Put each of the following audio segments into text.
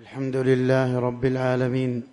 الحمد لله رب العالمين،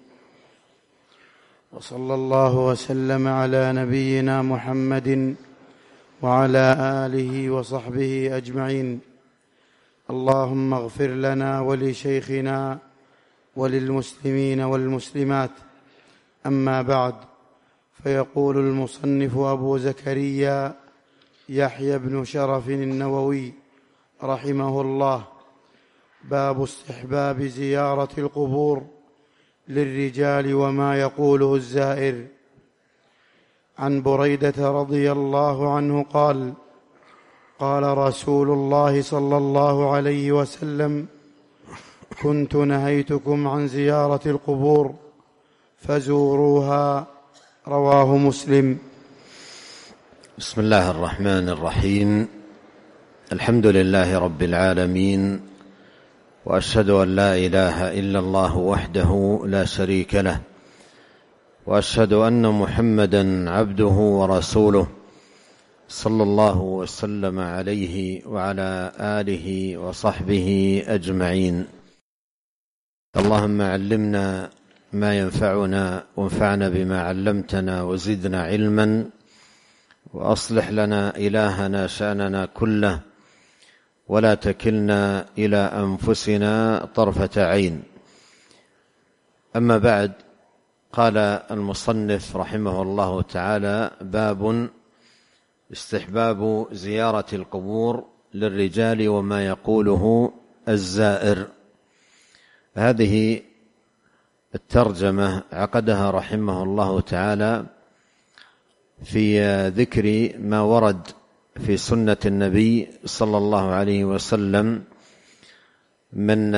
وصلى الله وسلم على نبينا محمد وعلى آله وصحبه أجمعين. اللهم اغفر لنا ولشيخنا وللمسلمين والمسلمات. أما بعد، فيقول المصنف أبو زكريا يحيى بن شرف النووي رحمه الله: باب استحباب زيارة القبور للرجال وما يقوله الزائر. عن بريدة رضي الله عنه قال: قال رسول الله صلى الله عليه وسلم: كنت نهيتكم عن زيارة القبور فزوروها. رواه مسلم. بسم الله الرحمن الرحيم. الحمد لله رب العالمين، وأشهد أن لا إله إلا الله وحده لا شريك له، وأشهد أن محمدًا عبده ورسوله، صلى الله وسلم عليه وعلى آله وصحبه أجمعين. اللهم علمنا ما ينفعنا، وانفعنا بما علمتنا، وزدنا علما، وأصلح لنا إلهنا شأننا كله، ولا تكلنا إلى أنفسنا طرفة عين. أما بعد، قال المصنف رحمه الله تعالى: باب استحباب زيارة القبور للرجال وما يقوله الزائر. هذه الترجمة عقدها رحمه الله تعالى في ذكر ما ورد في سنة النبي صلى الله عليه وسلم من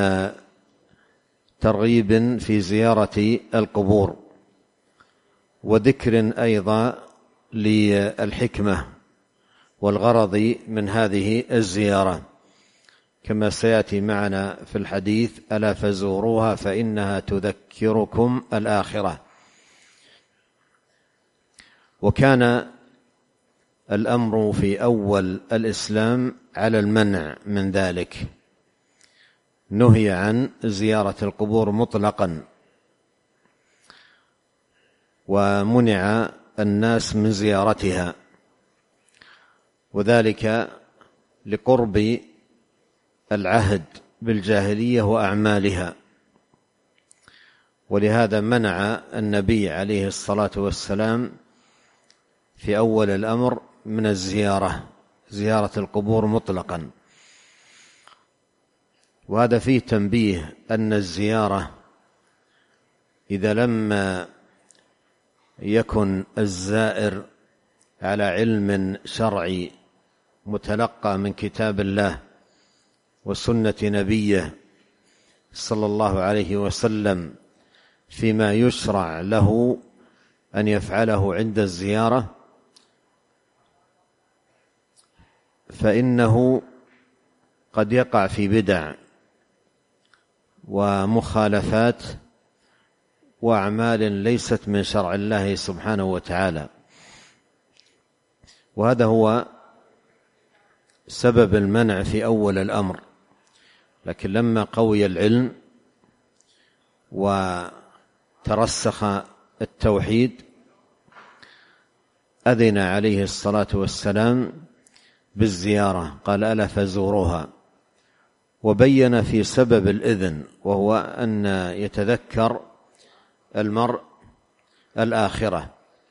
ترغيب في زيارة القبور، وذكر أيضا للحكمة والغرض من هذه الزيارة، كما سيأتي معنا في الحديث: ألا فزوروها فإنها تذكركم الآخرة. وكان الأمر في أول الإسلام على المنع من ذلك، نهي عن زيارة القبور مطلقا، ومنع الناس من زيارتها، وذلك لقرب العهد بالجاهلية وأعمالها. ولهذا منع النبي عليه الصلاة والسلام في أول الأمر من زيارة القبور مطلقا. وهذا فيه تنبيه أن الزيارة إذا لم يكن الزائر على علم شرعي متلقى من كتاب الله وسنة نبيه صلى الله عليه وسلم فيما يشرع له أن يفعله عند الزيارة، فإنه قد يقع في بدع ومخالفات وأعمال ليست من شرع الله سبحانه وتعالى. وهذا هو سبب المنع في أول الأمر. لكن لما قوي العلم وترسخ التوحيد، أذن عليه الصلاة والسلام بالزيارة، قال: ألا فزوروها. وبين في سبب الإذن، وهو أن يتذكر المرء الآخرة،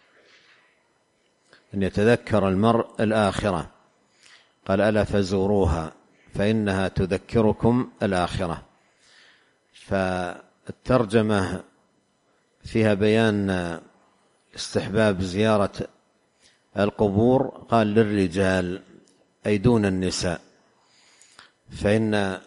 أن يتذكر المرء الآخرة. قال: ألا فزوروها فإنها تذكركم الآخرة. فالترجمة فيها بيان استحباب زيارة القبور، قال للرجال أي دون النساء، فإن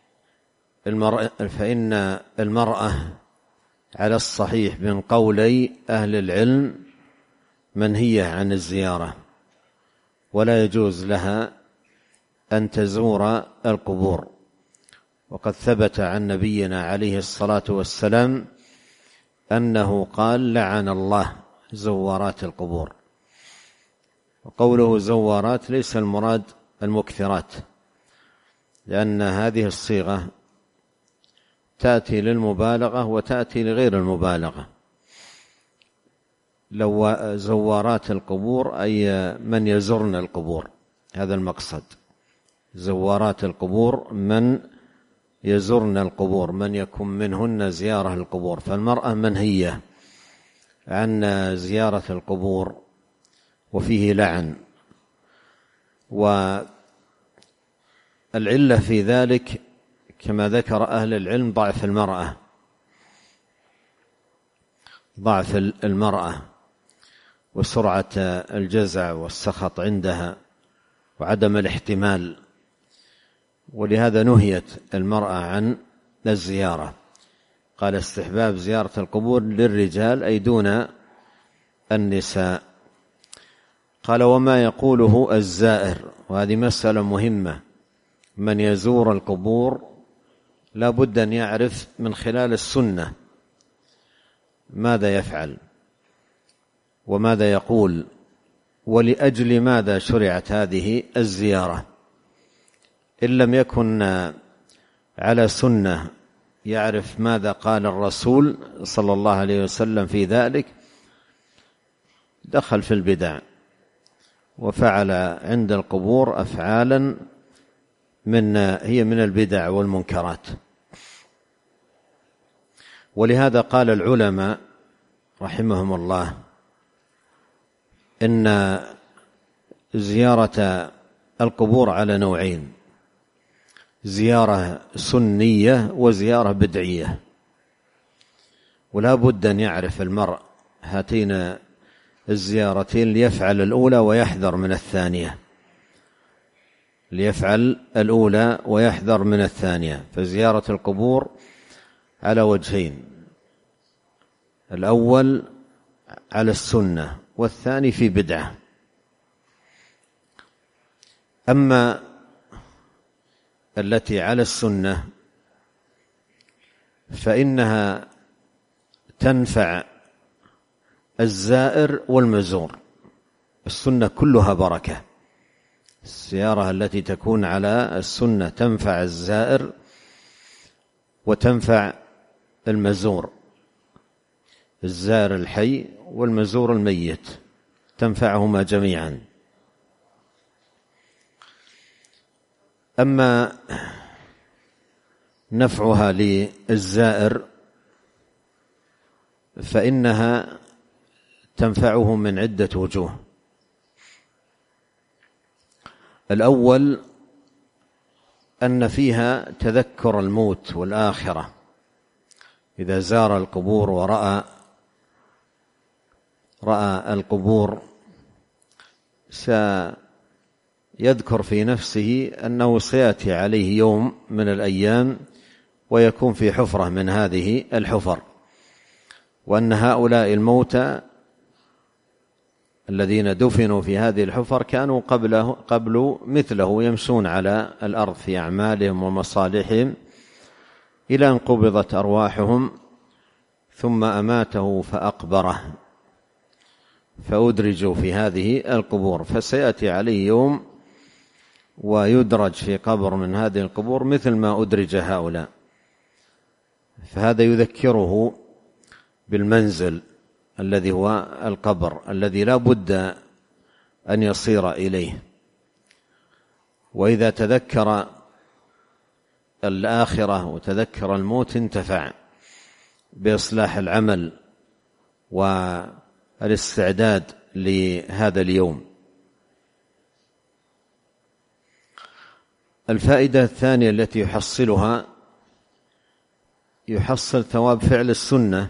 المرأة على الصحيح من قولي أهل العلم منهية عن الزيارة، ولا يجوز لها أن تزور القبور. وقد ثبت عن نبينا عليه الصلاة والسلام أنه قال: لعن الله زوارات القبور. وقوله زوارات ليس المراد المكثرات، لأن هذه الصيغة تأتي للمبالغة وتأتي لغير المبالغة. لو زوارات القبور أي من يزورن القبور، هذا المقصد. زوارات القبور من يزورن القبور، من يكون منهن زيارة القبور. فالمرأة منهية عن زيارة القبور وفيه لعن. والعلة في ذلك كما ذكر أهل العلم ضعف المرأة وسرعة الجزع والسخط عندها وعدم الاحتمال، ولهذا نهيت المرأة عن الزيارة. قال استحباب زيارة القبور للرجال أي دون النساء. قال وما يقوله الزائر، وهذه مسألة مهمة. من يزور القبور لا بد أن يعرف من خلال السنة ماذا يفعل وماذا يقول، ولأجل ماذا شرعت هذه الزيارة. إن لم يكن على سنة يعرف ماذا قال الرسول صلى الله عليه وسلم في ذلك، دخل في البدع وفعل عند القبور أفعالا هي من البدع والمنكرات. ولهذا قال العلماء رحمهم الله إن زيارة القبور على نوعين: زيارة سنية وزيارة بدعية. ولا بد أن يعرف المرء هاتين الزيارتين ليفعل الأولى ويحذر من الثانية، فزيارة القبور على وجهين: الأول على السنة والثاني في بدعة. أما التي على السنة فإنها تنفع الزائر والمزور. السنة كلها بركة. الزيارة التي تكون على السنة تنفع الزائر وتنفع المزور، الزائر الحي والمزور الميت، تنفعهما جميعا. أما نفعها للزائر فإنها تنفعه من عدة وجوه. الأول أن فيها تذكر الموت والآخرة. إذا زار القبور ورأى القبور سيذكر في نفسه أنه سيأتي عليه يوم من الأيام ويكون في حفرة من هذه الحفر، وأن هؤلاء الموتى الذين دفنوا في هذه الحفر كانوا قبل مثله يمشون على الأرض في أعمالهم ومصالحهم إلى أن قبضت أرواحهم ثم أماته فأقبره فأدرجوا في هذه القبور. فسيأتي عليه يوم ويدرج في قبر من هذه القبور مثل ما أدرج هؤلاء، فهذا يذكره بالمنزل الذي هو القبر الذي لا بد أن يصير إليه. وإذا تذكر الآخرة وتذكر الموت انتفع بإصلاح العمل والاستعداد لهذا اليوم. الفائدة الثانية التي يحصلها: يحصل ثواب فعل السنة،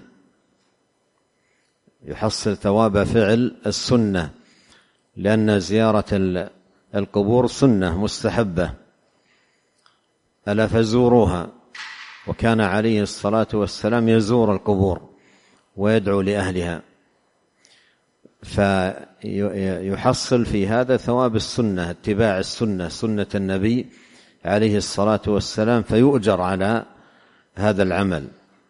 يحصل ثواب فعل السنة، لأن زيارة القبور سنة مستحبة. ألا فزوروها. وكان عليه الصلاة والسلام يزور القبور ويدعو لأهلها، فيحصل في هذا ثواب السنة، اتباع السنة، سنة النبي عليه الصلاة والسلام، فيؤجر على هذا العمل.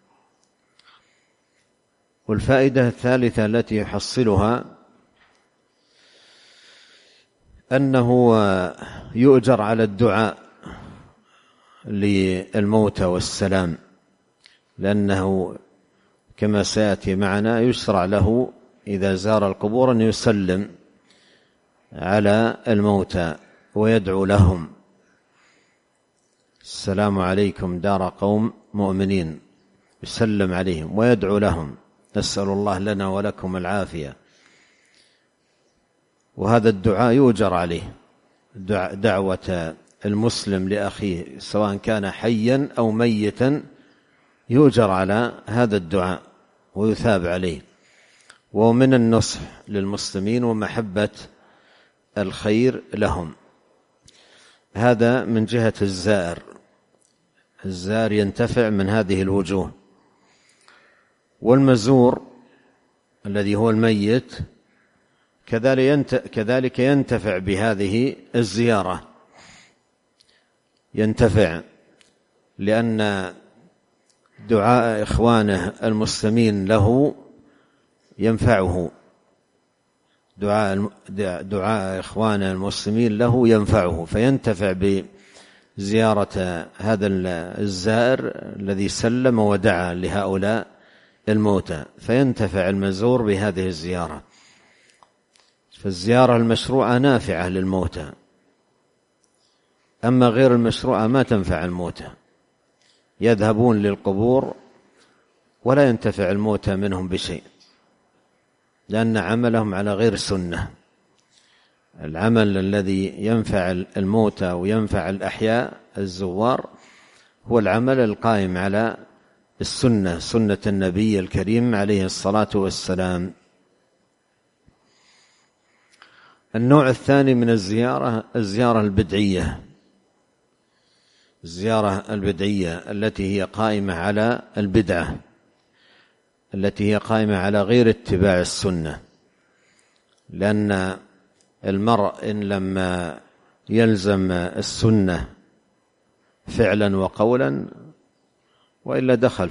والفائدة الثالثة التي يحصلها أنه يؤجر على الدعاء للموتى والسلام، لأنه كما سيأتي معنا يشرع له إذا زار القبور أن يسلم على الموتى ويدعو لهم: السلام عليكم دار قوم مؤمنين، يسلم عليهم ويدعو لهم: نسأل الله لنا ولكم العافية. وهذا الدعاء يؤجر عليه، دعوة المسلم لأخيه سواء كان حيا أو ميتا يؤجر على هذا الدعاء ويثاب عليه. ومن النصح للمسلمين ومحبة الخير لهم. هذا من جهة الزائر. الزائر ينتفع من هذه الوجوه. والمزور الذي هو الميت كذلك ينتفع بهذه الزيارة، ينتفع لأن دعاء إخوانه المسلمين له ينفعه، دعاء إخوانه المسلمين له ينفعه، فينتفع بزيارة هذا الزائر الذي سلم ودعا لهؤلاء الموتى، فينتفع المزور بهذه الزيارة. فالزيارة المشروعة نافعة للموتى، أما غير المشروعة ما تنفع الموتى، يذهبون للقبور ولا ينتفع الموتى منهم بشيء، لأن عملهم على غير السنة. العمل الذي ينفع الموتى وينفع الأحياء الزوار هو العمل القائم على السنة، سنة النبي الكريم عليه الصلاة والسلام. النوع الثاني من الزيارة البدعية، الزيارة البدعية التي هي قائمة على البدعة، التي هي قائمة على غير اتباع السنة. لأن المرء إن لم يلزم السنة فعلا وقولا وإلا دخل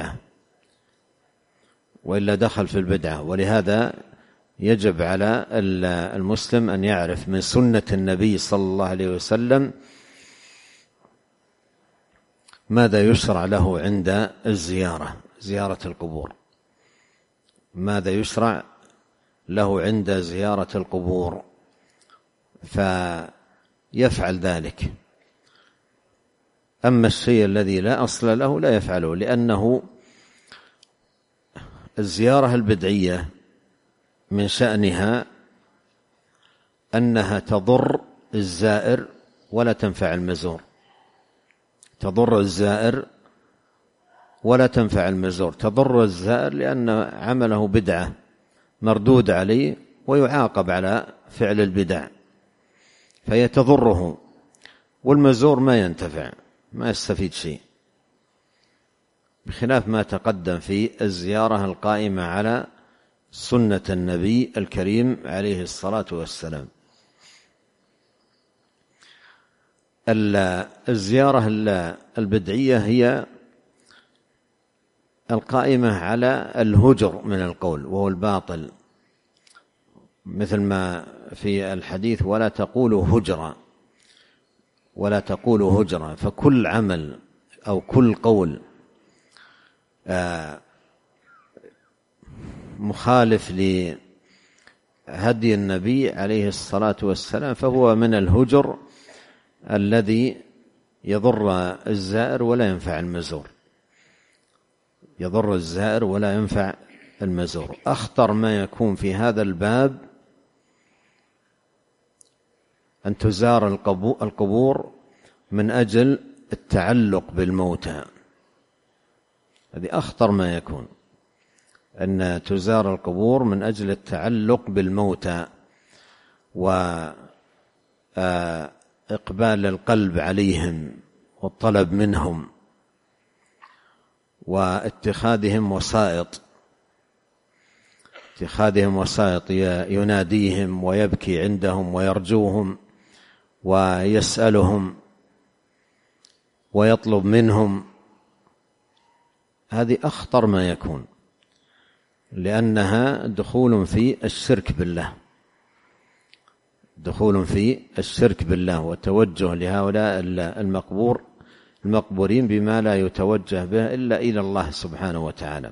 في البدعة، ولهذا يجب على المسلم أن يعرف من سنة النبي صلى الله عليه وسلم ماذا يشرع له عند زيارة القبور، ماذا يشرع له عند زيارة القبور، فيفعل ذلك. أما الشيء الذي لا أصل له لا يفعله، لأنه الزيارة البدعية من شأنها أنها تضر الزائر ولا تنفع المزور، تضر الزائر ولا تنفع المزور. تضر الزائر لأن عمله بدعة مردود عليه ويعاقب على فعل البدع، فهي تضره، والمزور ما ينتفع، ما يستفيد شيء، بخلاف ما تقدم في الزيارة القائمة على سنة النبي الكريم عليه الصلاة والسلام. الزيارة البدعية هي القائمة على الهجر من القول وهو الباطل، مثل ما في الحديث: ولا تقولوا هجرا، ولا تقولوا هجرا. فكل عمل أو كل قول مخالف لهدي النبي عليه الصلاة والسلام فهو من الهجر الذي يضر الزائر ولا ينفع المزور، يضر الزائر ولا ينفع المزور. أخطر ما يكون في هذا الباب أن تزار القبور من أجل التعلق بالموتى، هذه أخطر ما يكون، أن تزار القبور من أجل التعلق بالموتى وإقبال القلب عليهم والطلب منهم واتخاذهم وسائط يناديهم ويبكي عندهم ويرجوهم ويسألهم ويطلب منهم. هذه أخطر ما يكون، لأنها دخول في الشرك بالله، وتوجه لهؤلاء المقبور المقبورين بما لا يتوجه به إلا إلى الله سبحانه وتعالى.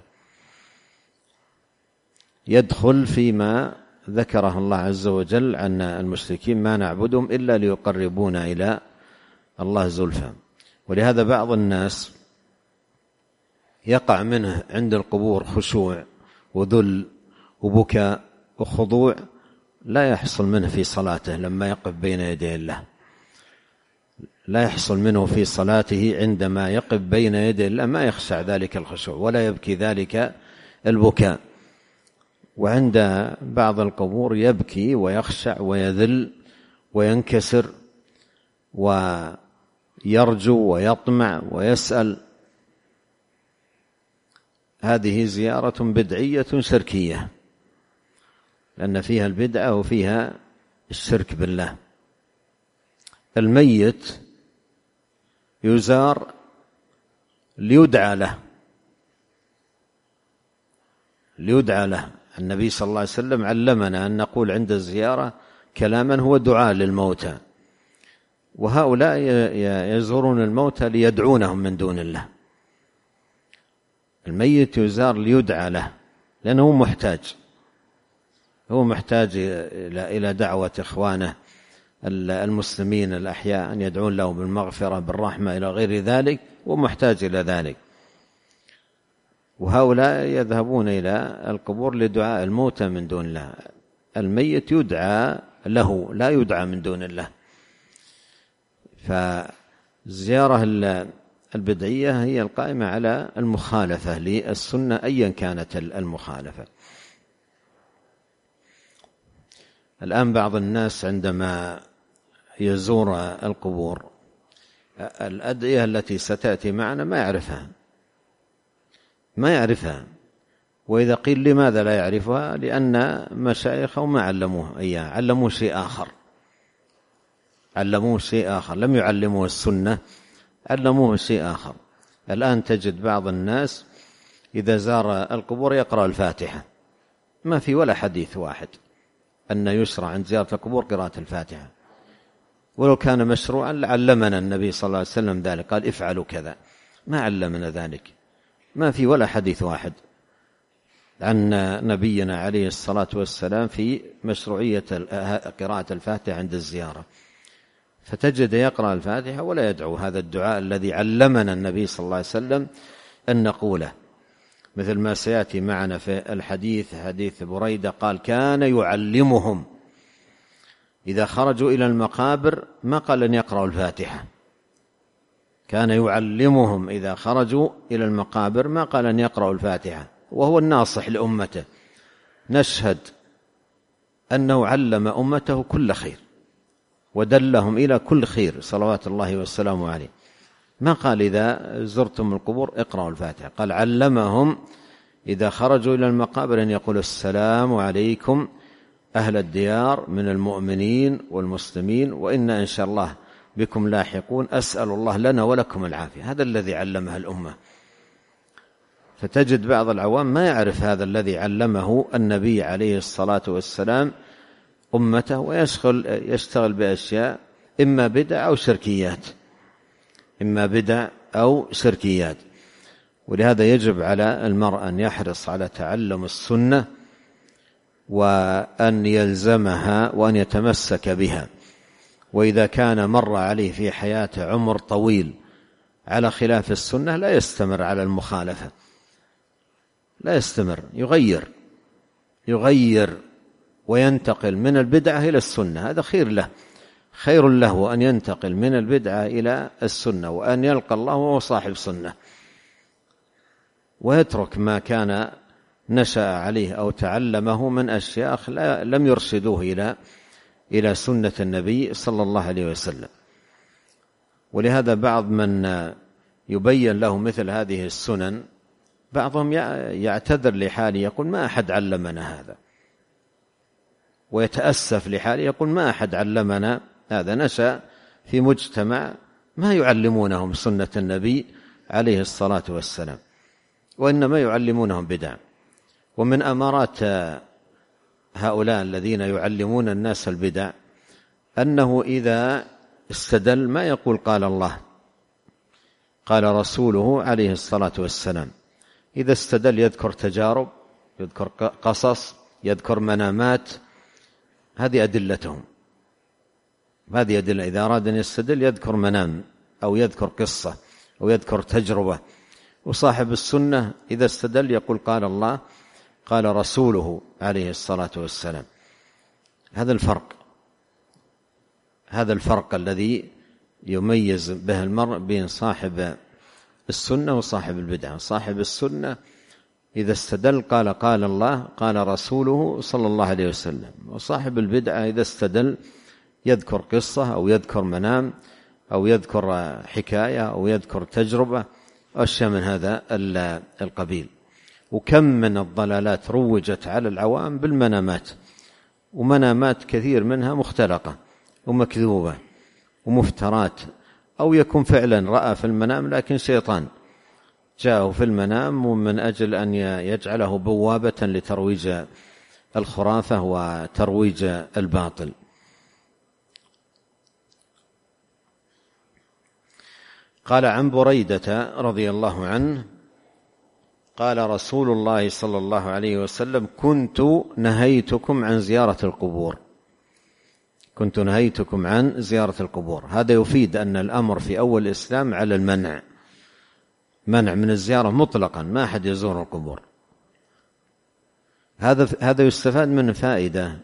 يدخل فيما ذكره الله عز وجل عن المشركين: ما نعبدهم إلا ليقربونا إلى الله زلفى. ولهذا بعض الناس يقع منه عند القبور خشوع وذل وبكاء وخضوع لا يحصل منه في صلاته لما يقف بين يدي الله، لا يحصل منه في صلاته عندما يقف بين يدي الله، ما يخشع ذلك الخشوع ولا يبكي ذلك البكاء. وعند بعض القبور يبكي ويخشع ويذل وينكسر ويرجو ويطمع ويسأل. هذه زيارة بدعية شركية، لأن فيها البدعة وفيها الشرك بالله. الميت يزار ليدعى له، ليدعى له. النبي صلى الله عليه وسلم علمنا أن نقول عند الزيارة كلاما هو دعاء للموتى، وهؤلاء يزورون الموتى ليدعونهم من دون الله. الميت يزار ليدعى له لأنه محتاج، هو محتاج إلى دعوة إخوانه المسلمين الأحياء أن يدعون له بالمغفرة بالرحمة إلى غير ذلك، ومحتاج إلى ذلك. وهؤلاء يذهبون إلى القبور لدعاء الموتى من دون الله. الميت يدعى له لا يدعى من دون الله. فالزيارة البدعية هي القائمة على المخالفة للسنة أيا كانت المخالفة. الآن بعض الناس عندما يزور القبور الأدعية التي ستأتي معنا ما يعرفها. وإذا قيل لماذا لا يعرفها؟ لأن مشايخه ما علموه إياه، علموه شيء آخر، لم يعلموه السنة، علموه شيء آخر. الآن تجد بعض الناس إذا زار القبور يقرأ الفاتحة، ما في ولا حديث واحد أن يشرع عند زيارة القبور قراءة الفاتحة، ولو كان مشروعا لعلمنا النبي صلى الله عليه وسلم ذلك، قال افعلوا كذا. ما علمنا ذلك، ما في ولا حديث واحد عن نبينا عليه الصلاة والسلام في مشروعية قراءة الفاتحة عند الزيارة. فتجد يقرأ الفاتحة ولا يدعو هذا الدعاء الذي علمنا النبي صلى الله عليه وسلم أن نقوله، مثل ما سيأتي معنا في الحديث، حديث بريدة قال: كان يعلمهم إذا خرجوا إلى المقابر، ما قال أن يقرأوا الفاتحة، كان يعلمهم إذا خرجوا إلى المقابر، ما قال أن يقرأوا الفاتحة، وهو الناصح لأمته. نشهد أنه علم أمته كل خير ودلهم إلى كل خير صلوات الله والسلام عليه. ما قال إذا زرتم القبور اقرأوا الفاتحة، قال علمهم إذا خرجوا إلى المقابر أن يقولوا: السلام عليكم أهل الديار من المؤمنين والمسلمين، وإنا إن شاء الله بكم لاحقون، أسأل الله لنا ولكم العافية. هذا الذي علمها الأمة. فتجد بعض العوام ما يعرف هذا الذي علمه النبي عليه الصلاة والسلام أمته، ويشتغل بأشياء إما بدع أو شركيات. ولهذا يجب على المرء أن يحرص على تعلم السنة وأن يلزمها وأن يتمسك بها. وإذا كان مر عليه في حياته عمر طويل على خلاف السنة لا يستمر على المخالفة، لا يستمر، يغير وينتقل من البدعة إلى السنة. هذا خير له أن ينتقل من البدعة إلى السنة، وأن يلقى الله وهو صاحب سنة، ويترك ما كان نشأ عليه أو تعلمه من أشياء لم يرشدوه إلى سنة النبي صلى الله عليه وسلم. ولهذا بعض من يبين له مثل هذه السنن، بعضهم يعتذر لحاله يقول: ما أحد علمنا هذا، ويتأسف لحاله يقول: ما أحد علمنا هذا. نشأ في مجتمع ما يعلمونهم سنة النبي عليه الصلاة والسلام، وإنما يعلمونهم بدع. ومن أمارات هؤلاء الذين يعلمون الناس البدع أنه إذا استدل ما يقول قال الله، قال رسوله عليه الصلاة والسلام. إذا استدل يذكر تجارب، يذكر قصص، يذكر منامات، هذه أدلتهم، هذه أدلة. إذا أراد أن يستدل يذكر منام أو يذكر قصة أو يذكر تجربة. وصاحب السنة إذا استدل يقول قال الله قال رسوله عليه الصلاة والسلام. هذا الفرق الذي يميز به المرء بين صاحب السنة وصاحب البدعة. صاحب السنة إذا استدل قال الله قال رسوله صلى الله عليه وسلم. وصاحب البدعة إذا استدل يذكر قصة أو يذكر منام أو يذكر حكاية أو يذكر تجربة، أشياء من هذا القبيل. وكم من الضلالات روجت على العوام بالمنامات، ومنامات كثير منها مختلقة ومكذوبة ومفترات، أو يكون فعلا رأى في المنام لكن شيطان جاءه في المنام ومن أجل أن يجعله بوابة لترويج الخرافة وترويج الباطل. قال عن بريدة رضي الله عنه قال رسول الله صلى الله عليه وسلم كنت نهيتكم عن زيارة القبور. كنت نهيتكم عن زيارة القبور. هذا يفيد أن الأمر في أول الإسلام على المنع، منع من الزيارة مطلقا، ما أحد يزور القبور. هذا يستفاد من فائدة.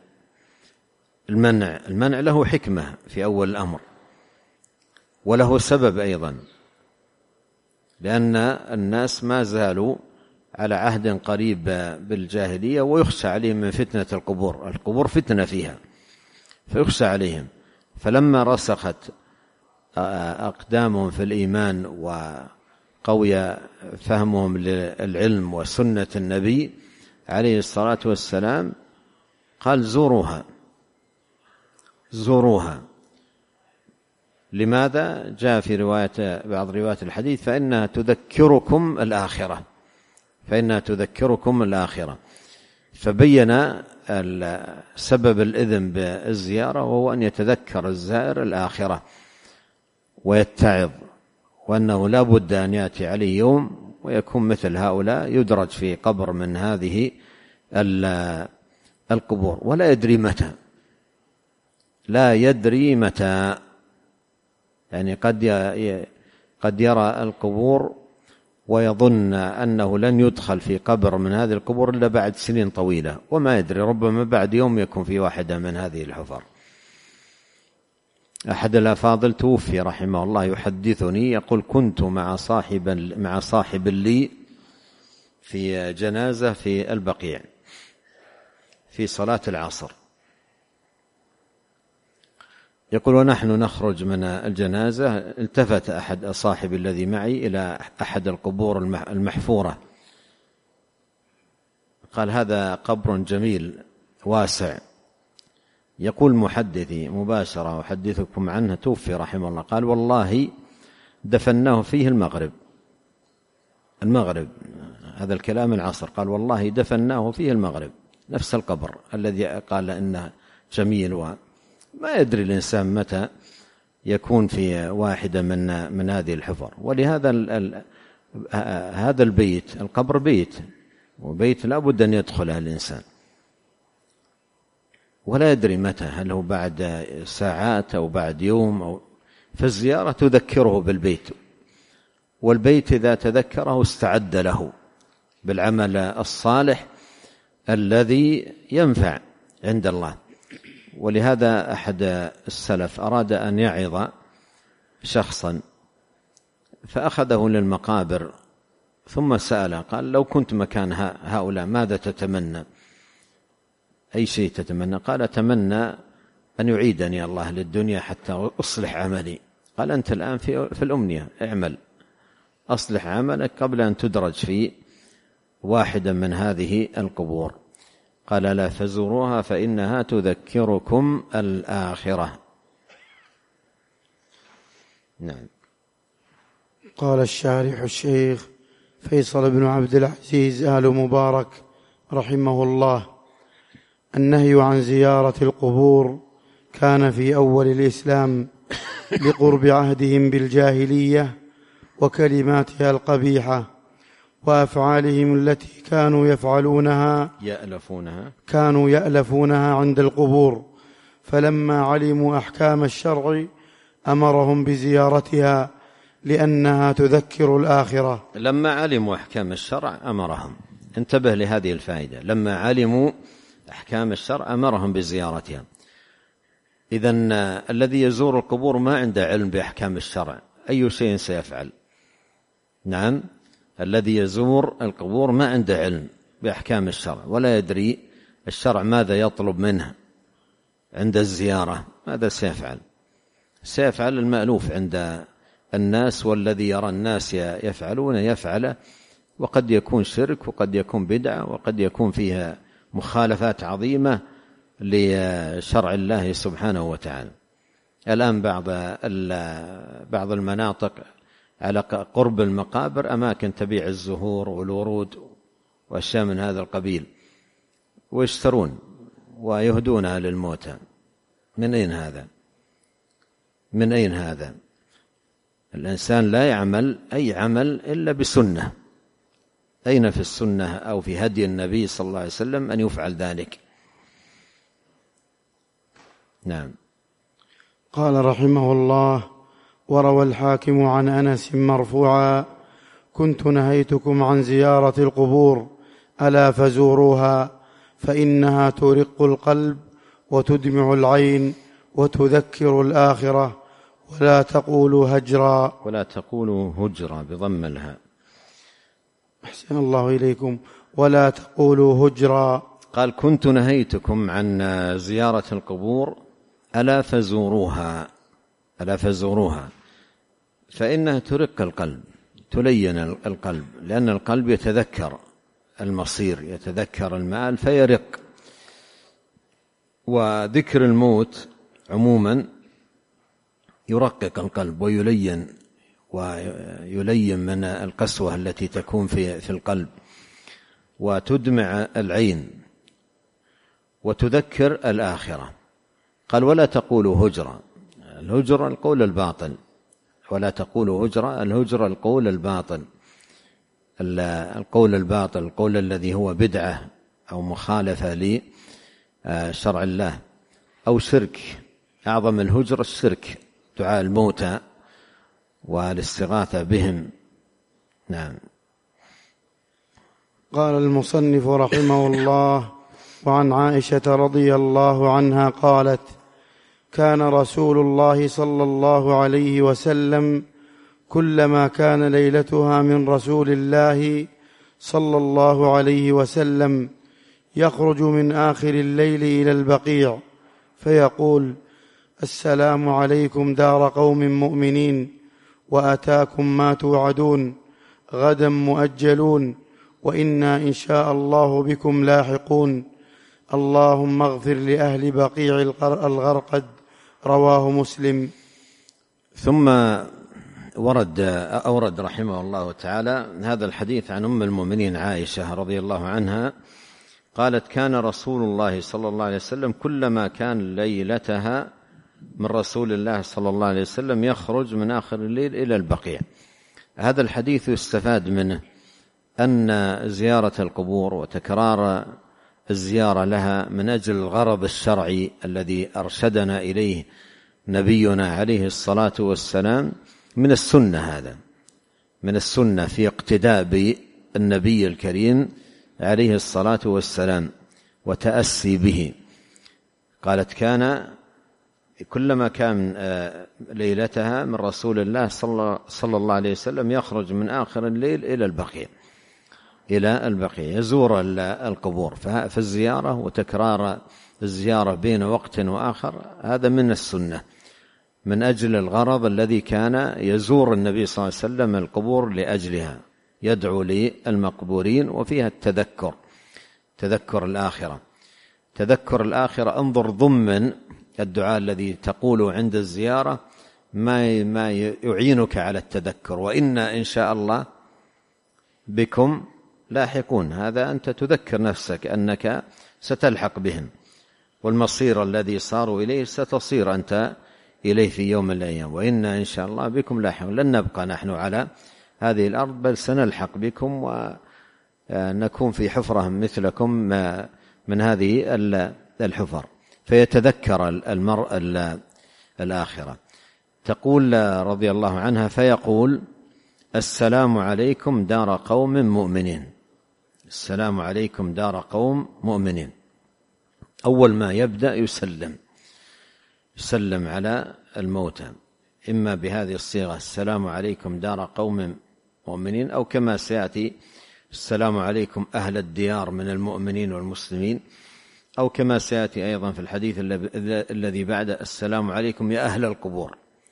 المنع له حكمة في أول الأمر، وله سبب أيضا، لأن الناس ما زالوا على عهد قريب بالجاهلية ويخشى عليهم من فتنة القبور. القبور فتنة فيها فيخشى عليهم. فلما رسخت أقدامهم في الإيمان وقوي فهمهم للعلم وسنة النبي عليه الصلاة والسلام قال زوروها. لماذا؟ جاء في بعض روايات الحديث فإنها تذكركم الآخرة. فبين سبب الإذن بالزيارة وهو أن يتذكر الزائر الآخرة ويتعظ، وأنه لا بد أن يأتي عليه يوم ويكون مثل هؤلاء يدرج في قبر من هذه القبور ولا يدري متى. يعني قد يرى القبور ويظن أنه لن يدخل في قبر من هذه القبور إلا بعد سنين طويلة، وما يدري، ربما بعد يوم يكون في واحدة من هذه الحفر. أحد الأفاضل توفي رحمه الله يحدثني يقول كنت مع صاحب لي في جنازة في البقيع في صلاة العصر. يقول ونحن نخرج من الجنازة التفت أحد أصحابي الذي معي إلى أحد القبور المحفورة، قال هذا قبر جميل واسع. يقول محدثي مباشرة أحدثكم عنه توفي رحمه الله، قال والله دفناه فيه المغرب. هذا الكلام العصر. قال والله دفناه فيه المغرب، نفس القبر الذي قال إنه جميل. ما يدري الإنسان متى يكون في واحدة من هذه الحفر. ولهذا هذا البيت، القبر بيت، وبيت لا بد أن يدخله الإنسان، ولا يدري متى، هل هو بعد ساعات أو بعد يوم فالزيارة تذكره بالبيت، والبيت إذا تذكره استعد له بالعمل الصالح الذي ينفع عند الله. ولهذا أحد السلف أراد أن يعظ شخصا فأخذه للمقابر ثم سأله قال لو كنت مكان هؤلاء ماذا تتمنى؟ أي شيء تتمنى؟ قال أتمنى أن يعيدني الله للدنيا حتى أصلح عملي. قال أنت الآن في الأمنية، اعمل أصلح عملك قبل أن تدرج في واحدة من هذه القبور. قال لا فزوروها فإنها تذكركم الآخرة. نعم. قال الشارح الشيخ فيصل بن عبد العزيز آل مبارك رحمه الله: النهي عن زيارة القبور كان في أول الإسلام لقرب عهدهم بالجاهلية وكلماتها القبيحة وأفعالهم التي كانوا يألفونها عند القبور، فلما علموا أحكام الشرع أمرهم بزيارتها لأنها تذكر الآخرة. لما علموا أحكام الشرع أمرهم، انتبه لهذه الفائدة، لما علموا أحكام الشرع أمرهم بزيارتها. إذن الذي يزور القبور ما عنده علم بأحكام الشرع، أي شيء سيفعل؟ نعم، الذي يزور القبور ما عنده علم بأحكام الشرع ولا يدري الشرع ماذا يطلب منه عند الزيارة، ماذا سيفعل؟ سيفعل المألوف عند الناس، والذي يرى الناس يفعلون يفعله، وقد يكون شرك وقد يكون بدعة وقد يكون فيها مخالفات عظيمة لشرع الله سبحانه وتعالى. الآن بعض المناطق على قرب المقابر أماكن تبيع الزهور والورود وأشياء من هذا القبيل، ويشترون ويهدونها للموتى. من أين هذا؟ الإنسان لا يعمل أي عمل إلا بسنة. أين في السنة أو في هدي النبي صلى الله عليه وسلم أن يفعل ذلك؟ نعم. قال رحمه الله: وروى الحاكم عن أنس مرفوعا: كنت نهيتكم عن زيارة القبور ألا فزوروها فإنها ترق القلب وتدمع العين وتذكر الآخرة، ولا تقولوا هجرا بضم الهاء. أحسن الله إليكم. ولا تقولوا هجرا. قال: كنت نهيتكم عن زيارة القبور ألا فزوروها فإنها ترق القلب، تلين القلب، لأن القلب يتذكر المصير، يتذكر المآل فيرق. وذكر الموت عموما يرقق القلب ويلين من القسوة التي تكون في القلب، وتدمع العين وتذكر الآخرة. قال: ولا تقولوا هجرا. الهجر القول الباطل، ولا تقولوا هجرا، الهجر القول الباطل، القول الذي هو بدعة أو مخالفة لشرع الله أو شرك. أعظم الهجر الشرك، دعاء الموتى والاستغاثة بهم. نعم. قال المصنف رحمه الله: وعن عائشة رضي الله عنها قالت: كان رسول الله صلى الله عليه وسلم كلما كان ليلتها من رسول الله صلى الله عليه وسلم يخرج من آخر الليل إلى البقيع فيقول: السلام عليكم دار قوم مؤمنين، وأتاكم ما توعدون، غدا مؤجلون، وإنا إن شاء الله بكم لاحقون، اللهم اغفر لأهل بقيع الغرقد. رواه مسلم. ثم أورد رحمه الله تعالى هذا الحديث عن أم المؤمنين عائشة رضي الله عنها قالت: كان رسول الله صلى الله عليه وسلم كلما كان ليلتها من رسول الله صلى الله عليه وسلم يخرج من آخر الليل إلى البقيع. هذا الحديث يستفاد منه أن زيارة القبور وتكرار الزيارة لها من أجل الغرض الشرعي الذي أرشدنا إليه نبينا عليه الصلاة والسلام من السنة. هذا من السنة في اقتداء بالنبي الكريم عليه الصلاة والسلام وتأسي به. قالت: كان كلما كان ليلتها من رسول الله صلى الله عليه وسلم يخرج من آخر الليل إلى البقيع يزور القبور. فالزيارة وتكرار الزيارة بين وقت وآخر هذا من السنة من أجل الغرض الذي كان يزور النبي صلى الله عليه وسلم القبور لأجلها، يدعو للمقبورين، وفيها تذكر الآخرة. انظر ضمن الدعاء الذي تقول عند الزيارة ما يعينك على التذكر: وإنا إن شاء الله بكم لاحقون. هذا أنت تذكر نفسك أنك ستلحق بهم، والمصير الذي صاروا إليه ستصير أنت إليه في يوم من الأيام، وإنا إن شاء الله بكم لاحقون. لن نبقى نحن على هذه الأرض، بل سنلحق بكم ونكون في حفرة مثلكم من هذه الحفر. فيتذكر المرء الآخرة. تقول رضي الله عنها: فيقول: السلام عليكم دار قوم مؤمنين. السلام عليكم دار قوم مؤمنين. أول ما يبدأ يسلم على الموتى، إما بهذه الصيغة: السلام عليكم دار قوم مؤمنين، أو كما سيأتي: السلام عليكم أهل الديار من المؤمنين والمسلمين، أو كما سيأتي أيضا في الحديث الذي بعد: السلام عليكم يا أهل القبور.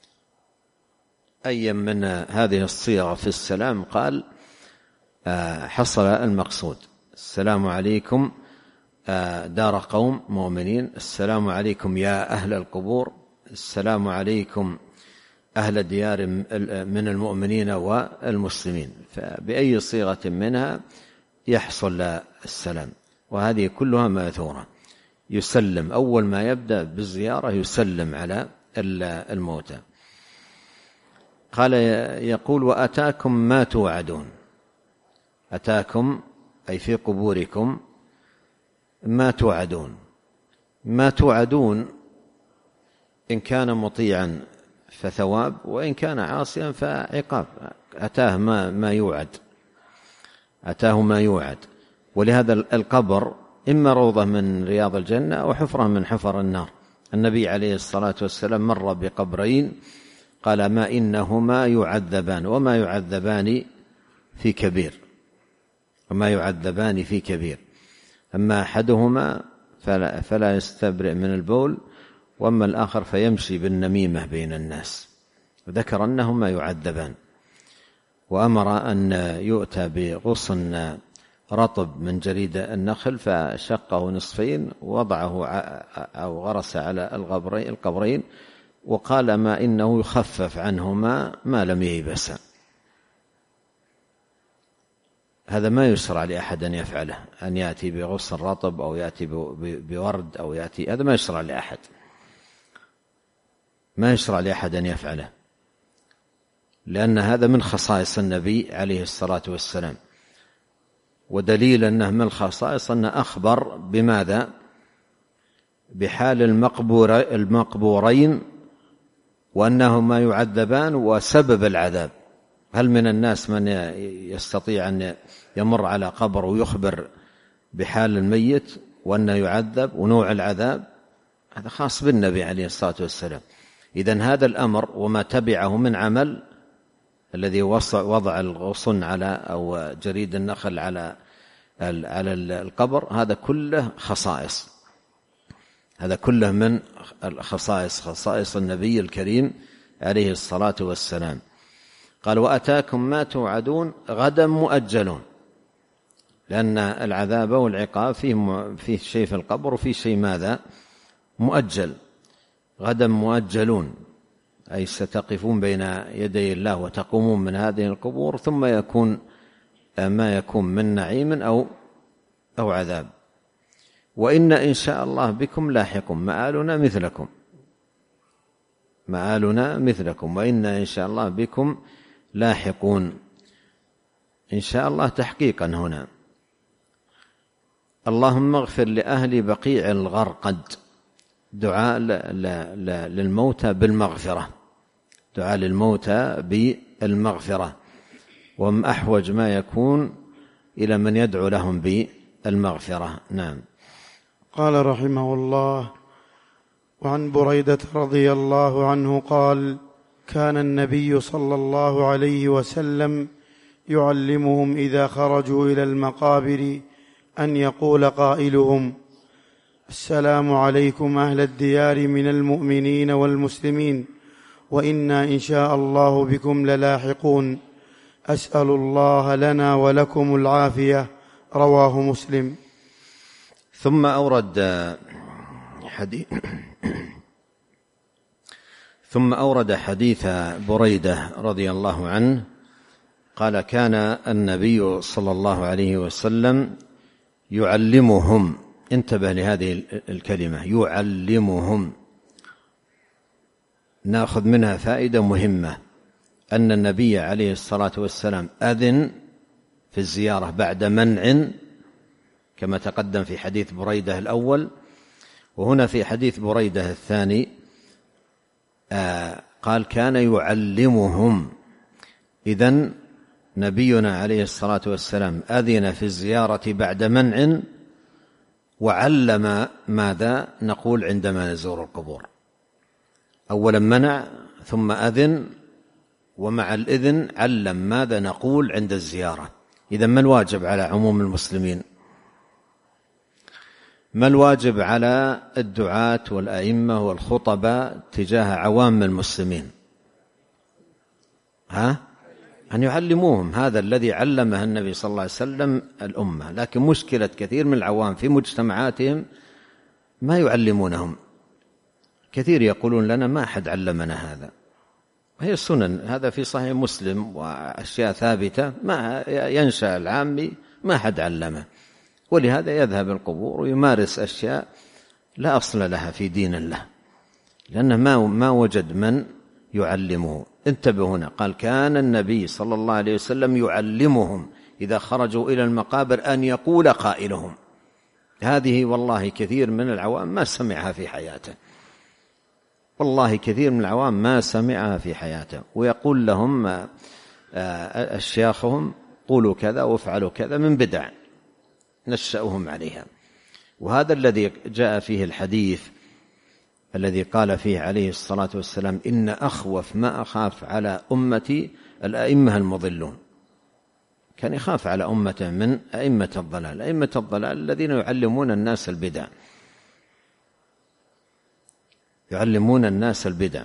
أي من هذه الصيغة في السلام قال حصل المقصود. السلام عليكم دار قوم مؤمنين، السلام عليكم يا أهل القبور، السلام عليكم أهل الديار من المؤمنين والمسلمين. فبأي صيغة منها يحصل السلام، وهذه كلها ماثورة. يسلم أول ما يبدأ بالزيارة، يسلم على الموتى. قال يقول: وأتاكم ما توعدون. أتاكم أي في قبوركم ما توعدون. ما توعدون إن كان مطيعا فثواب، وإن كان عاصيا فعقاب. أتاه ما يوعد، أتاه ما يوعد. ولهذا القبر إما روضة من رياض الجنة أو حفرة من حفر النار. النبي عليه الصلاة والسلام مر بقبرين قال: ما إنهما يعذبان وما يعذبان في كبير، وما يعذبان في كبير. أما أحدهما فلا يستبرئ من البول، وأما الآخر فيمشي بالنميمة بين الناس. وذكر أنهما يعذبان، وأمر أن يؤتى بغصن رطب من جريد النخل فشقه نصفين ووضعه أو غرس على القبرين، وقال: ما إنه يخفف عنهما ما لم ييبسا. هذا ما يشرع لأحد أن يفعله، أن يأتي بغصن رطب أو يأتي بورد أو يأتي، هذا ما يشرع لأحد، ما يشرع لأحد أن يفعله، لأن هذا من خصائص النبي عليه الصلاة والسلام. ودليل أنه من الخصائص أنه أخبر بماذا؟ بحال المقبورين وأنهما يعذبان وسبب العذاب. هل من الناس من يستطيع أن يمر على قبر ويخبر بحال الميت وأنه يعذب ونوع العذاب؟ هذا خاص بالنبي عليه الصلاة والسلام. إذن هذا الأمر وما تبعه من عمل الذي وضع الغصن على أو جريد النخل على القبر، هذا كله خصائص، هذا كله من خصائص النبي الكريم عليه الصلاة والسلام. قال: وأتاكم ما توعدون غدا مؤجلون، لأن العذاب والعقاب فيه شيء في القبر وفيه شيء ماذا؟ مؤجل. غدا مؤجلون أي ستقفون بين يدي الله وتقومون من هذه القبور، ثم يكون ما يكون من نعيم أو عذاب. وإن إن شاء الله بكم لاحقون، مآلنا مثلكم، مآلنا مثلكم، وإن إن شاء الله بكم لاحقون. إن شاء الله تحقيقا هنا. اللهم اغفر لأهل بقيع الغرقد، دعاء للموتى بالمغفرة، دعاء للموتى بالمغفرة، وهم أحوج ما يكون إلى من يدعو لهم بالمغفرة. نعم. قال رحمه الله: وعن بريدة رضي الله عنه قال: كان النبي صلى الله عليه وسلم يعلمهم إذا خرجوا إلى المقابر أن يقول قائلهم: السلام عليكم أهل الديار من المؤمنين والمسلمين، وإنا إن شاء الله بكم للاحقون، أسأل الله لنا ولكم العافية. رواه مسلم. ثم أورد حديث بريدة رضي الله عنه قال: كان النبي صلى الله عليه وسلم يعلمهم، انتبه لهذه الكلمة، يعلمهم. نأخذ منها فائدة مهمة، أن النبي عليه الصلاة والسلام أذن في الزيارة بعد منع، كما تقدم في حديث بريدة الأول، وهنا في حديث بريدة الثاني قال كان يعلمهم. إذن نبينا عليه الصلاة والسلام أذن في الزيارة بعد منع، وعلم ماذا نقول عندما نزور القبور. أولا منع ثم أذن، ومع الإذن علم ماذا نقول عند الزيارة. إذن ما الواجب على عموم المسلمين؟ ما الواجب على الدعاة والأئمة والخطباء تجاه عوام المسلمين؟ أن يعلموهم. هذا الذي علمه النبي صلى الله عليه وسلم الأمة. لكن مشكلة كثير من العوام في مجتمعاتهم ما يعلمونهم. كثير يقولون لنا ما أحد علمنا هذا، وهي السنن، هذا في صحيح مسلم وأشياء ثابتة، ما ينشأ العامي ما أحد علمه، ولهذا يذهب القبور ويمارس أشياء لا أصل لها في دين الله، لأنه ما وجد من يعلمه. انتبهوا هنا، قال كان النبي صلى الله عليه وسلم يعلمهم إذا خرجوا إلى المقابر أن يقول قائلهم. هذه والله كثير من العوام ما سمعها في حياته، والله كثير من العوام ما سمعها في حياته، ويقول لهم أشياخهم قولوا كذا وافعلوا كذا من بدع نشأهم عليها. وهذا الذي جاء فيه الحديث الذي قال فيه عليه الصلاة والسلام إن أخوف ما أخاف على أمتي الأئمة المضلون. كان يخاف على أمته من أئمة الضلال. أئمة الضلال الذين يعلمون الناس البدع، يعلمون الناس البدع.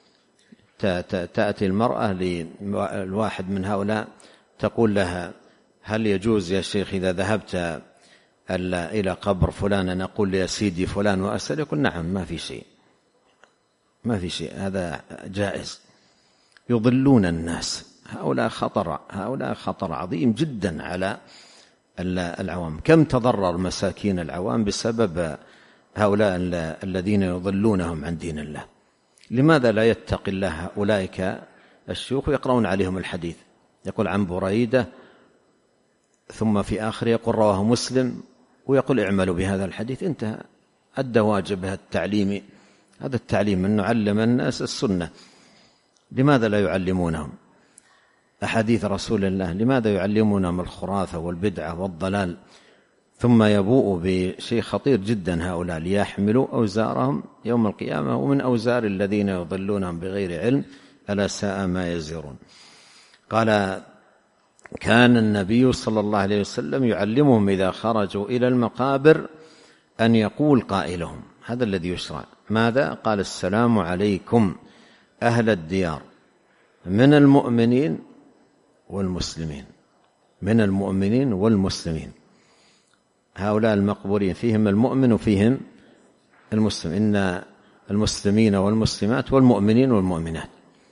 تأتي المرأة للواحد من هؤلاء تقول لها هل يجوز يا شيخ إذا ذهبت إلى قبر فلان أن أقول يا سيدي فلان وأسأل؟ يقول نعم، ما في شيء، ما في شيء، هذا جائز. يضلون الناس. هؤلاء خطر عظيم جدا على العوام. كم تضرر مساكين العوام بسبب هؤلاء الذين يضلونهم عن دين الله. لماذا لا يتقي الله أولئك الشيوخ ويقرؤون عليهم الحديث؟ يقول عن بريدة، ثم في آخر يقول رواه مسلم، ويقول اعملوا بهذا الحديث. انتهى، أدى واجبها التعليمي. هذا التعليم أن نعلم الناس السنة. لماذا لا يعلمونهم أحاديث رسول الله؟ لماذا يعلمونهم الخرافة والبدعة والضلال؟ ثم يبوء بشيء خطير جدا هؤلاء، ليحملوا أوزارهم يوم القيامة ومن أوزار الذين يضلونهم بغير علم ألا ساء ما يزرون. قال كان النبي صلى الله عليه وسلم يعلمهم إذا خرجوا إلى المقابر أن يقول قائلهم. هذا الذي يشرع. ماذا؟ قال السلام عليكم أهل الديار من المؤمنين والمسلمين. من المؤمنين والمسلمين. هؤلاء المقبورين فيهم المؤمن وفيهم المسلم. إن المسلمين والمسلمات والمؤمنين والمؤمنات،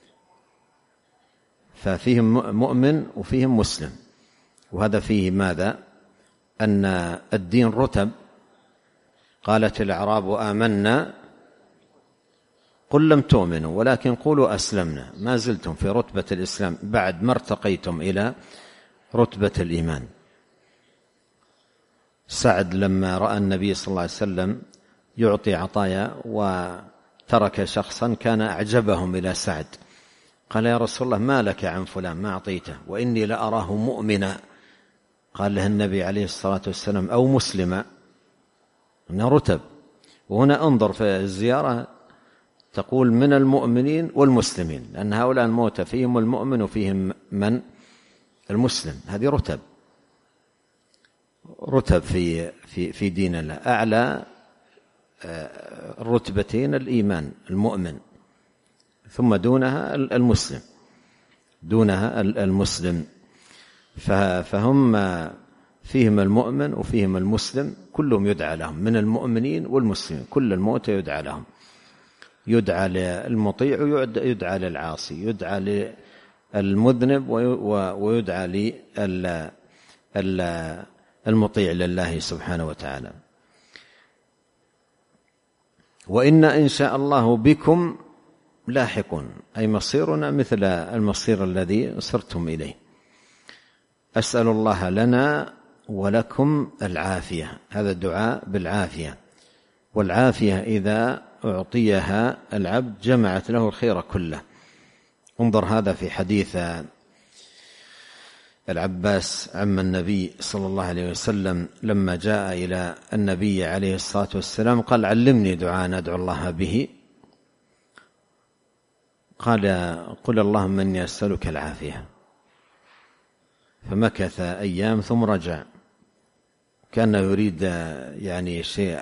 ففيهم مؤمن وفيهم مسلم. وهذا فيه ماذا؟ أن الدين رتب. قالت الأعراب آمنا قل لم تؤمنوا ولكن قولوا أسلمنا. ما زلتم في رتبة الإسلام بعد ما ارتقيتم إلى رتبة الإيمان. سعد لما رأى النبي صلى الله عليه وسلم يعطي عطايا وترك شخصا كان أعجبهم إلى سعد، قال يا رسول الله ما لك عن فلان ما أعطيته وإني لأراه مؤمنا. قال له النبي عليه الصلاة والسلام أو مسلما. هنا رتب. وهنا انظر في الزيارة تقول من المؤمنين والمسلمين، لأن هؤلاء الموتى فيهم المؤمن وفيهم من المسلم. هذه رتب في دين الله. أعلى الرتبتين الإيمان المؤمن، ثم دونها المسلم، دونها المسلم. فهم فيهم المؤمن وفيهم المسلم، كلهم يدعى لهم من المؤمنين والمسلمين. كل الموتى يدعى لهم، يدعى للمطيع ويدعى للعاصي، يدعى للمذنب ويدعى للمطيع لله سبحانه وتعالى. وإن إن شاء الله بكم لاحقون، أي مصيرنا مثل المصير الذي صرتم إليه. أسأل الله لنا ولكم العافية، هذا الدعاء بالعافية، والعافية إذا أعطيها العبد جمعت له الخير كله. انظر هذا في حديث العباس عم النبي صلى الله عليه وسلم لما جاء إلى النبي عليه الصلاة والسلام قال: علمني دعاء أدعو الله به. قال: قل اللهم إني أسألك العافية. فمكث أيام ثم رجع، كان يريد يعني شيء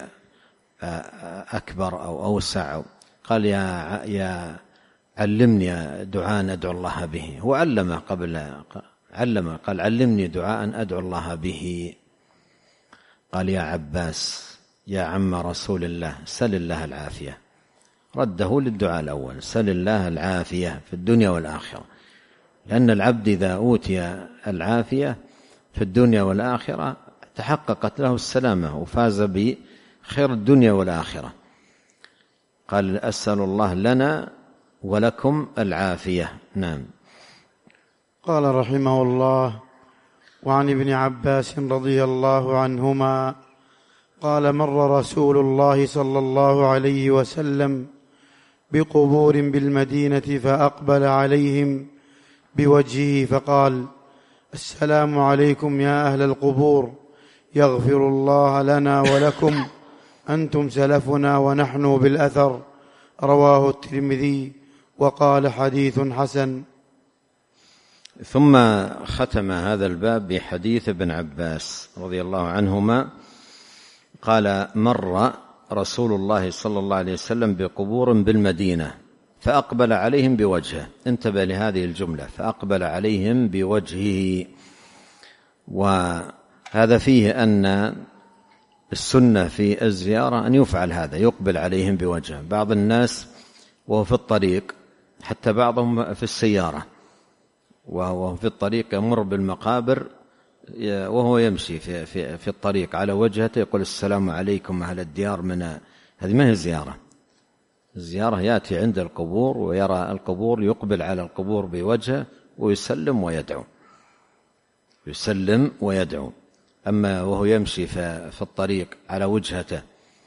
أكبر أو أوسع. قال: يا علمني دعاء أدعو الله به. هو علم قال: علمني دعاء أدعو الله به. قال: يا عباس يا عم رسول الله سل الله العافية. رده للدعاء الأول: سل الله العافية في الدنيا والآخرة، لأن العبد إذا أوتي العافية في الدنيا والآخرة تحققت له السلامة وفاز بخير الدنيا والآخرة. قال: أسأل الله لنا ولكم العافية. نعم. قال رحمه الله: وعن ابن عباس رضي الله عنهما قال: مر رسول الله صلى الله عليه وسلم بقبور بالمدينة فأقبل عليهم بوجهه فقال: السلام عليكم يا أهل القبور، يغفر الله لنا ولكم، أنتم سلفنا ونحن بالأثر. رواه الترمذي وقال: حديث حسن. ثم ختم هذا الباب بحديث ابن عباس رضي الله عنهما قال: مر رسول الله صلى الله عليه وسلم بقبور بالمدينة فأقبل عليهم بوجهه. انتبه لهذه الجملة: فأقبل عليهم بوجهه. وهذا فيه أن السنة في الزيارة أن يفعل هذا، يقبل عليهم بوجهه. بعض الناس وهو في الطريق، حتى بعضهم في السيارة وهو في الطريق يمر بالمقابر وهو يمشي في الطريق على وجهته يقول: السلام عليكم أهل الديار. هذه ما هي زيارة. الزيارة يأتي عند القبور ويرى القبور، يقبل على القبور بوجهه ويسلم ويدعو. أما وهو يمشي في الطريق على وجهته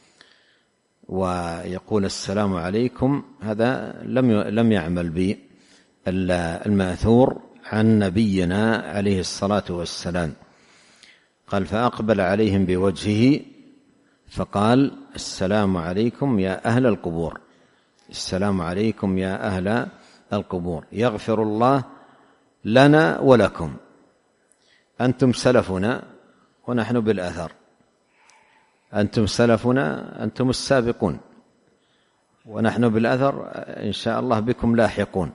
ويقول السلام عليكم، هذا لم يعمل به المأثور عن نبينا عليه الصلاة والسلام. قال: فأقبل عليهم بوجهه فقال: السلام عليكم يا أهل القبور، السلام عليكم يا أهل القبور، يغفر الله لنا ولكم، أنتم سلفنا ونحن بالأثر. أنتم سلفنا، أنتم السابقون، ونحن بالأثر إن شاء الله بكم لاحقون.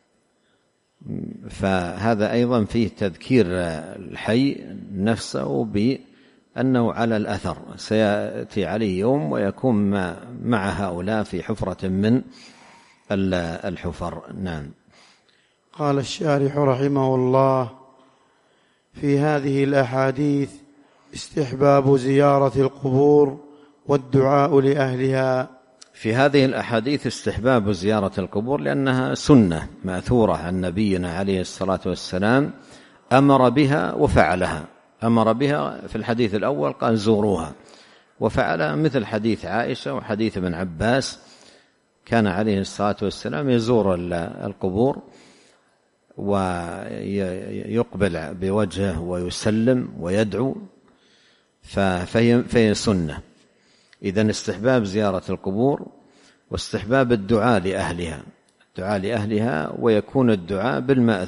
فهذا أيضا فيه تذكير الحي نفسه بأنه على الأثر، سيأتي عليه يوم ويكون مع هؤلاء في حفرة من الحفر. نعم. قال الشارح رحمه الله: في هذه الأحاديث استحباب زيارة القبور والدعاء لأهلها. في هذه الأحاديث استحباب زيارة القبور لأنها سنة مأثورة عن نبينا عليه الصلاة والسلام، أمر بها وفعلها. أمر بها في الحديث الأول قال: زوروها، وفعلها مثل حديث عائشة وحديث ابن عباس، كان عليه الصلاة والسلام يزور القبور ويقبل بوجهه ويسلم ويدعو، فهي سنة. إذن استحباب زيارة القبور واستحباب الدعاء لأهلها، ويكون الدعاء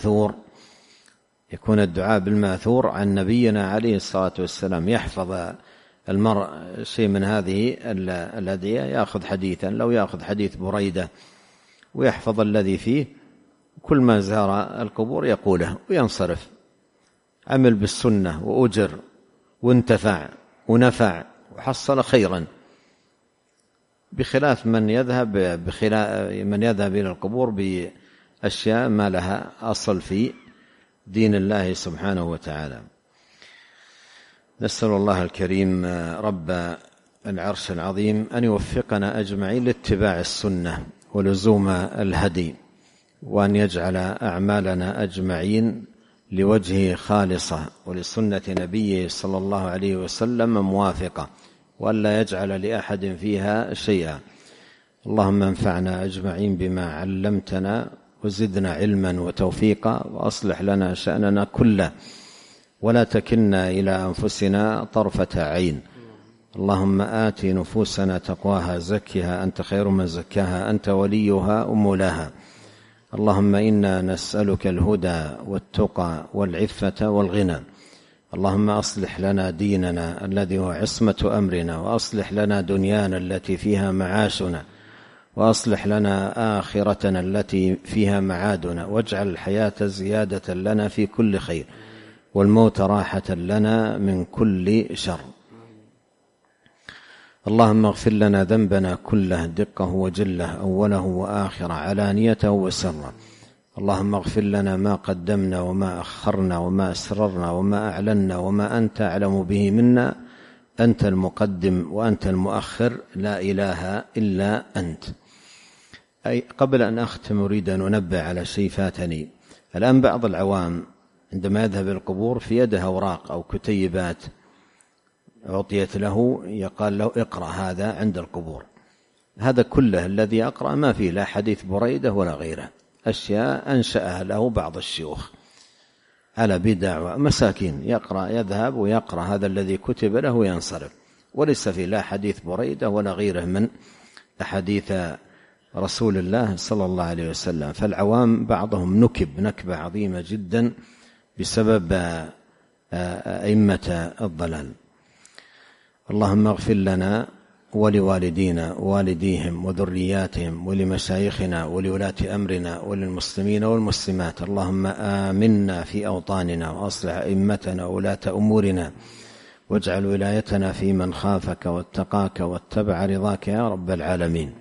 بالمأثور عن نبينا عليه الصلاة والسلام. يحفظ المرء شيء من هذه الأدعية، يأخذ حديثا، لو يأخذ حديث بريدة ويحفظ الذي فيه، كل ما زار القبور يقوله وينصرف، عمل بالسنة وأجر وانتفع ونفع وحصل خيرا، بخلاف من يذهب إلى القبور بأشياء ما لها أصل في دين الله سبحانه وتعالى. نسأل الله الكريم رب العرش العظيم أن يوفقنا أجمعين لاتباع السنة ولزوم الهدي، وأن يجعل أعمالنا أجمعين لوجهه خالصة ولسنة نبيه صلى الله عليه وسلم موافقة، وأن لا يجعل لأحد فيها شيئا. اللهم انفعنا أجمعين بما علمتنا، وزدنا علما وتوفيقا، وأصلح لنا شأننا كله، ولا تكلنا إلى أنفسنا طرفة عين. اللهم آت نفوسنا تقواها، زكها أنت خير من زكاها، أنت وليها ومولاها. اللهم إنا نسألك الهدى والتقى والعفة والغنى. اللهم أصلح لنا ديننا الذي هو عصمة أمرنا، وأصلح لنا دنيانا التي فيها معاشنا، وأصلح لنا آخرتنا التي فيها معادنا، واجعل الحياة زيادة لنا في كل خير، والموت راحة لنا من كل شر. اللهم اغفر لنا ذنبنا كله، دقه وجله، أوله وآخره، علانيته وسره. اللهم اغفر لنا ما قدمنا وما أخرنا وما أسررنا وما أعلنا وما أنت أعلم به منا. أنت المقدم وأنت المؤخر، لا إله إلا أنت. قبل أن أختم أريد أن أنبه على شيء فاتني. الآن بعض العوام عندما يذهب القبور في يده أوراق أو كتيبات أعطيت له، يقال له اقرأ هذا عند القبور. هذا كله الذي أقرأ ما فيه لا حديث بريدة ولا غيره، أشياء أنشأها له بعض الشيوخ على بدع ومساكين. يذهب ويقرأ هذا الذي كتب له وينصرف، وليس فيه لا حديث بريدة ولا غيره من أحاديث رسول الله صلى الله عليه وسلم. فالعوام بعضهم نكب نكبة عظيمة جدا بسبب أئمة الضلال. اللهم اغفر لنا ولوالدينا ووالديهم وذرياتهم ولمشايخنا ولولاة أمرنا وللمسلمين والمسلمات. اللهم آمنا في أوطاننا، وأصلح أئمتنا وولاة أمورنا، واجعل ولايتنا في من خافك واتقاك واتبع رضاك يا رب العالمين.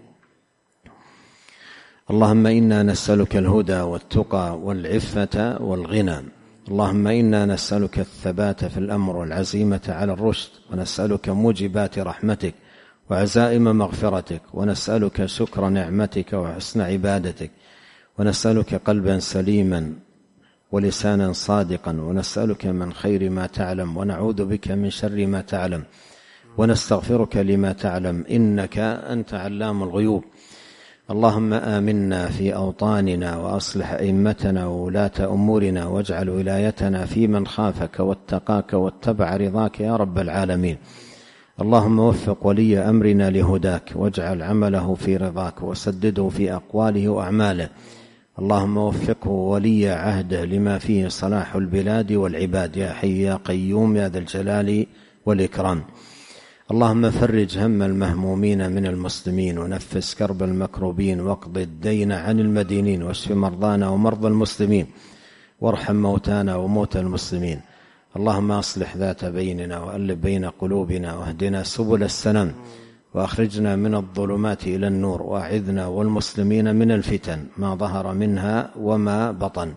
اللهم إنا نسألك الهدى والتقى والعفة والغنى. اللهم إنا نسألك الثبات في الأمر والعزيمة على الرشد، ونسألك موجبات رحمتك وعزائم مغفرتك، ونسألك شكر نعمتك وحسن عبادتك، ونسألك قلبا سليما ولسانا صادقا، ونسألك من خير ما تعلم، ونعوذ بك من شر ما تعلم، ونستغفرك لما تعلم، إنك أنت علام الغيوب. اللهم آمنا في أوطاننا، وأصلح أئمتنا وولاة أمورنا، واجعل ولايتنا في من خافك واتقاك واتبع رضاك يا رب العالمين. اللهم وفق ولي أمرنا لهداك، واجعل عمله في رضاك، وسدده في أقواله وأعماله. اللهم وفقه ولي عهده لما فيه صلاح البلاد والعباد، يا حي يا قيوم يا ذا الجلال والإكرام. اللهم فرج هم المهمومين من المسلمين، ونفس كرب المكروبين، واقض الدين عن المدينين، واشف مرضانا ومرضى المسلمين، وارحم موتانا وموتى المسلمين. اللهم أصلح ذات بيننا، وألف بين قلوبنا، واهدنا سبل السلام، وأخرجنا من الظلمات إلى النور، وأعذنا والمسلمين من الفتن ما ظهر منها وما بطن.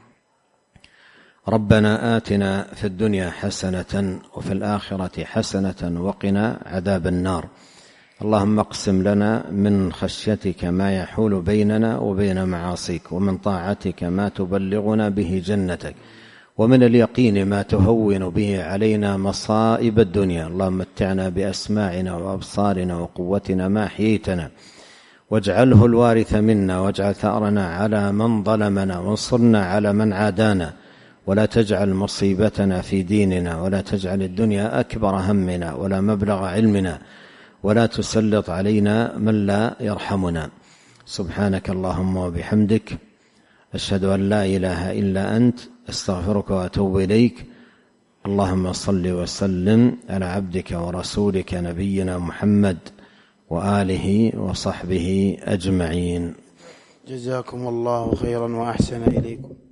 ربنا آتنا في الدنيا حسنة وفي الآخرة حسنة وقنا عذاب النار. اللهم اقسم لنا من خشيتك ما يحول بيننا وبين معاصيك، ومن طاعتك ما تبلغنا به جنتك، ومن اليقين ما تهون به علينا مصائب الدنيا. اللهم متعنا بأسماعنا وأبصارنا وقوتنا ما أحييتنا، واجعله الوارث منا، واجعل ثأرنا على من ظلمنا، وانصرنا على من عادانا، ولا تجعل مصيبتنا في ديننا، ولا تجعل الدنيا أكبر همنا ولا مبلغ علمنا، ولا تسلط علينا من لا يرحمنا. سبحانك اللهم وبحمدك، أشهد أن لا إله إلا أنت، أستغفرك وأتوب إليك. اللهم صل وسلم على عبدك ورسولك نبينا محمد وآله وصحبه أجمعين. جزاكم الله خيرا وأحسن إليكم.